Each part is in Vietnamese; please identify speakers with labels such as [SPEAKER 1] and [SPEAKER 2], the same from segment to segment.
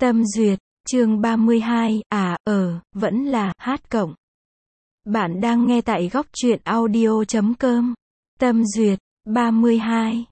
[SPEAKER 1] Tâm duyệt, chương 32, vẫn là, hát cộng. Bạn đang nghe tại góc truyện audio.com. Tâm duyệt, 32,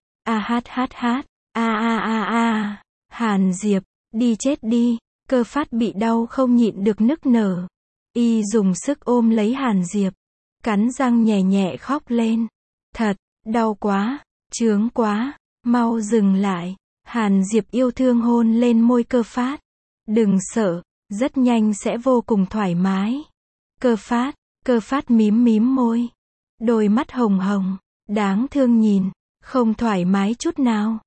[SPEAKER 1] Hàn Diệp, đi chết đi, Cơ Phát bị đau không nhịn được nức nở. Y dùng sức ôm lấy Hàn Diệp, cắn răng nhẹ nhẹ khóc lên. Thật, đau quá, chướng quá, mau dừng lại. Hàn Diệp yêu thương hôn lên môi Cơ Phát. Đừng sợ, rất nhanh sẽ vô cùng thoải mái. Cơ Phát mím mím môi. Đôi mắt hồng hồng, đáng thương nhìn, không thoải mái chút nào.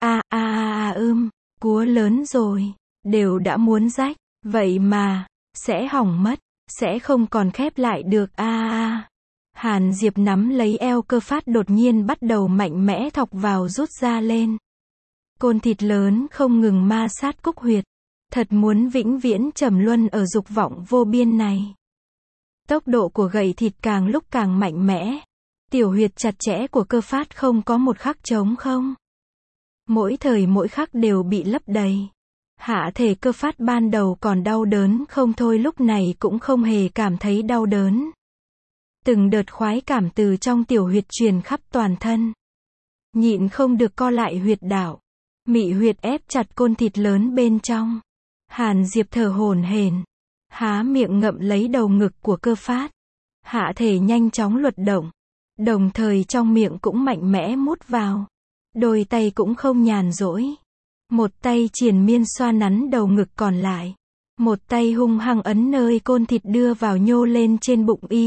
[SPEAKER 1] Cúa lớn rồi, đều đã muốn rách, vậy mà, sẽ hỏng mất, sẽ không còn khép lại được Hàn Diệp nắm lấy eo Cơ Phát đột nhiên bắt đầu mạnh mẽ thọc vào rút ra lên. Côn thịt lớn không ngừng ma sát cúc huyệt. Thật muốn vĩnh viễn trầm luân ở dục vọng vô biên này. Tốc độ của gậy thịt càng lúc càng mạnh mẽ. Tiểu huyệt chặt chẽ của Cơ Phát không có một khắc trống không. Mỗi thời mỗi khắc đều bị lấp đầy. Hạ thể Cơ Phát ban đầu còn đau đớn không thôi lúc này cũng không hề cảm thấy đau đớn. Từng đợt khoái cảm từ trong tiểu huyệt truyền khắp toàn thân. Nhịn không được co lại huyệt đạo. Mị huyệt ép chặt côn thịt lớn bên trong. Hàn Diệp thở hổn hển, há miệng ngậm lấy đầu ngực của Cơ Phát. Hạ thể nhanh chóng luột động, đồng thời trong miệng cũng mạnh mẽ mút vào. Đôi tay cũng không nhàn rỗi. Một tay triền miên xoa nắn đầu ngực còn lại. Một tay hung hăng ấn nơi côn thịt đưa vào nhô lên trên bụng y.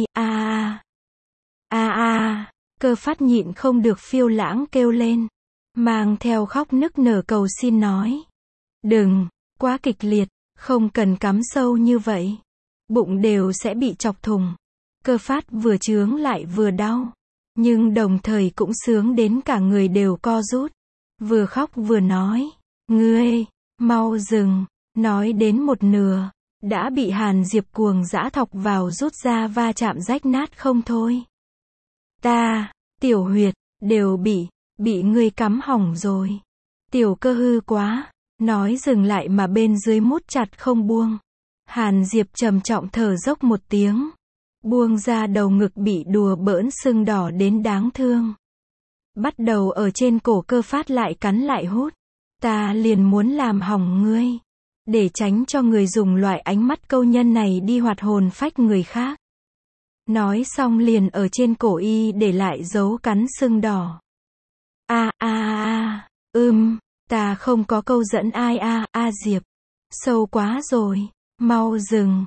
[SPEAKER 1] Cơ Phát nhịn không được phiêu lãng kêu lên. Mang theo khóc nức nở cầu xin nói. Đừng, quá kịch liệt, không cần cắm sâu như vậy. Bụng đều sẽ bị chọc thủng. Cơ Phát vừa chướng lại vừa đau. Nhưng đồng thời cũng sướng đến cả người đều co rút. Vừa khóc vừa nói. Ngươi, mau dừng. Nói đến một nửa. Đã bị Hàn Diệp cuồng dã thọc vào rút ra va chạm rách nát không thôi. Tiểu huyệt, đều bị ngươi cắm hỏng rồi. Tiểu Cơ hư quá. Nói dừng lại mà bên dưới mút chặt không buông. Hàn Diệp trầm trọng thở dốc một tiếng. Buông ra đầu ngực bị đùa bỡn sưng đỏ đến đáng thương. Bắt đầu ở trên cổ Cơ Phát lại cắn lại hút. Ta liền muốn làm hỏng ngươi. Để tránh cho người dùng loại ánh mắt câu nhân này đi hoạt hồn phách người khác. Nói xong liền ở trên cổ y để lại dấu cắn sưng đỏ. Ta không có câu dẫn ai Diệp. Sâu quá rồi. Mau dừng.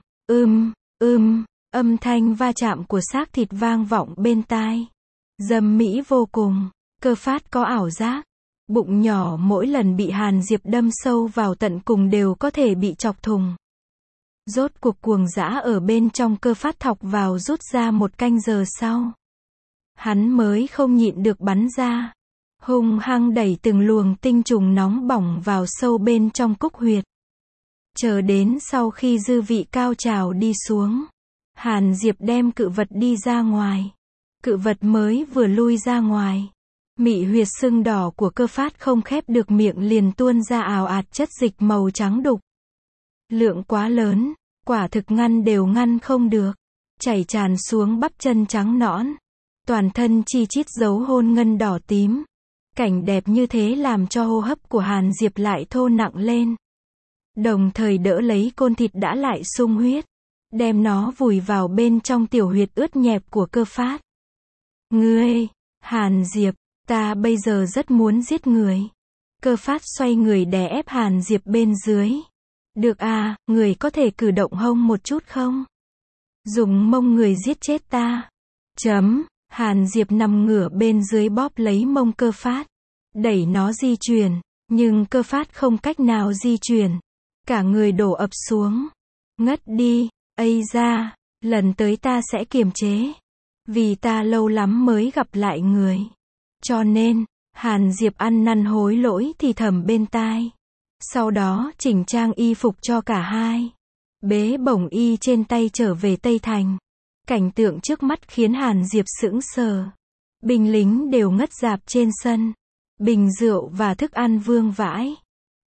[SPEAKER 1] Âm thanh va chạm của xác thịt vang vọng bên tai. Dâm mỹ vô cùng. Cơ Phát có ảo giác. Bụng nhỏ mỗi lần bị Hàn Diệp đâm sâu vào tận cùng đều có thể bị chọc thủng. Rốt cuộc cuồng dã ở bên trong Cơ Phát thọc vào rút ra một canh giờ sau. Hắn mới không nhịn được bắn ra. Hung hăng đẩy từng luồng tinh trùng nóng bỏng vào sâu bên trong cúc huyệt. Chờ đến sau khi dư vị cao trào đi xuống. Hàn Diệp đem cự vật đi ra ngoài. Cự vật mới vừa lui ra ngoài. Mị huyệt sưng đỏ của Cơ Phát không khép được miệng liền tuôn ra ào ạt chất dịch màu trắng đục. Lượng quá lớn, quả thực ngăn đều ngăn không được. Chảy tràn xuống bắp chân trắng nõn. Toàn thân chi chít dấu hôn ngân đỏ tím. Cảnh đẹp như thế làm cho hô hấp của Hàn Diệp lại thô nặng lên. Đồng thời đỡ lấy côn thịt đã lại sung huyết. Đem nó vùi vào bên trong tiểu huyệt ướt nhẹp của Cơ Phát. Ngươi, Hàn Diệp, ta bây giờ rất muốn giết người. Cơ Phát xoay người đè ép Hàn Diệp bên dưới. Được người có thể cử động hông một chút không? Dùng mông người giết chết ta. Hàn Diệp nằm ngửa bên dưới bóp lấy mông Cơ Phát. Đẩy nó di chuyển. Nhưng Cơ Phát không cách nào di chuyển. Cả người đổ ập xuống. Ngất đi. Lần tới ta sẽ kiềm chế. Vì ta lâu lắm mới gặp lại người. Cho nên, Hàn Diệp ăn năn hối lỗi thì thầm bên tai. Sau đó chỉnh trang y phục cho cả hai. Bế bổng y trên tay trở về Tây Thành. Cảnh tượng trước mắt khiến Hàn Diệp sững sờ. Binh lính đều ngất rạp trên sân. Bình rượu và thức ăn vương vãi.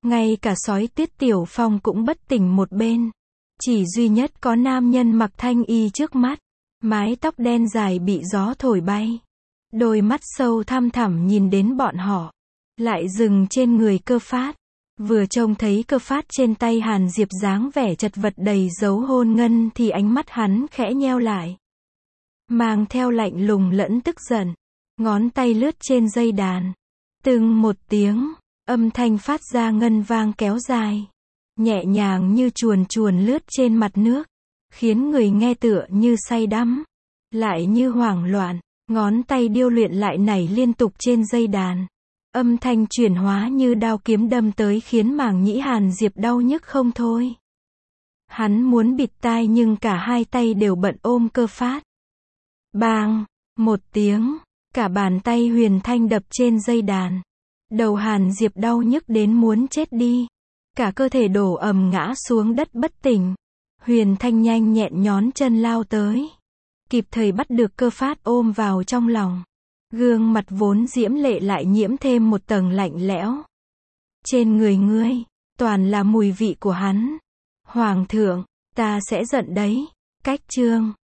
[SPEAKER 1] Ngay cả sói Tiết Tiểu Phong cũng bất tỉnh một bên. Chỉ duy nhất có nam nhân mặc thanh y trước mắt. Mái tóc đen dài bị gió thổi bay. Đôi mắt sâu thăm thẳm nhìn đến bọn họ. Lại dừng trên người Cơ Phát. Vừa trông thấy Cơ Phát trên tay Hàn Diệp dáng vẻ chật vật đầy dấu hôn ngân thì ánh mắt hắn khẽ nheo lại. Mang theo lạnh lùng lẫn tức giận. Ngón tay lướt trên dây đàn. Từng một tiếng, âm thanh phát ra ngân vang kéo dài. Nhẹ nhàng như chuồn chuồn lướt trên mặt nước. Khiến người nghe tựa như say đắm. Lại như hoảng loạn. Ngón tay điêu luyện lại nảy liên tục trên dây đàn. Âm thanh chuyển hóa như đao kiếm đâm tới khiến màng nhĩ Hàn Diệp đau nhức không thôi. Hắn muốn bịt tai nhưng cả hai tay đều bận ôm Cơ Phát. Bang! Một tiếng, cả bàn tay Huyền Thanh đập trên dây đàn. Đầu Hàn Diệp đau nhức đến muốn chết đi. Cả cơ thể đổ ầm ngã xuống đất bất tỉnh. Huyền Thanh nhanh nhẹn nhón chân lao tới. Kịp thời bắt được Cơ Phát ôm vào trong lòng. Gương mặt vốn diễm lệ lại nhiễm thêm một tầng lạnh lẽo. Trên người ngươi, toàn là mùi vị của hắn. Hoàng thượng, ta sẽ giận đấy. Cách chương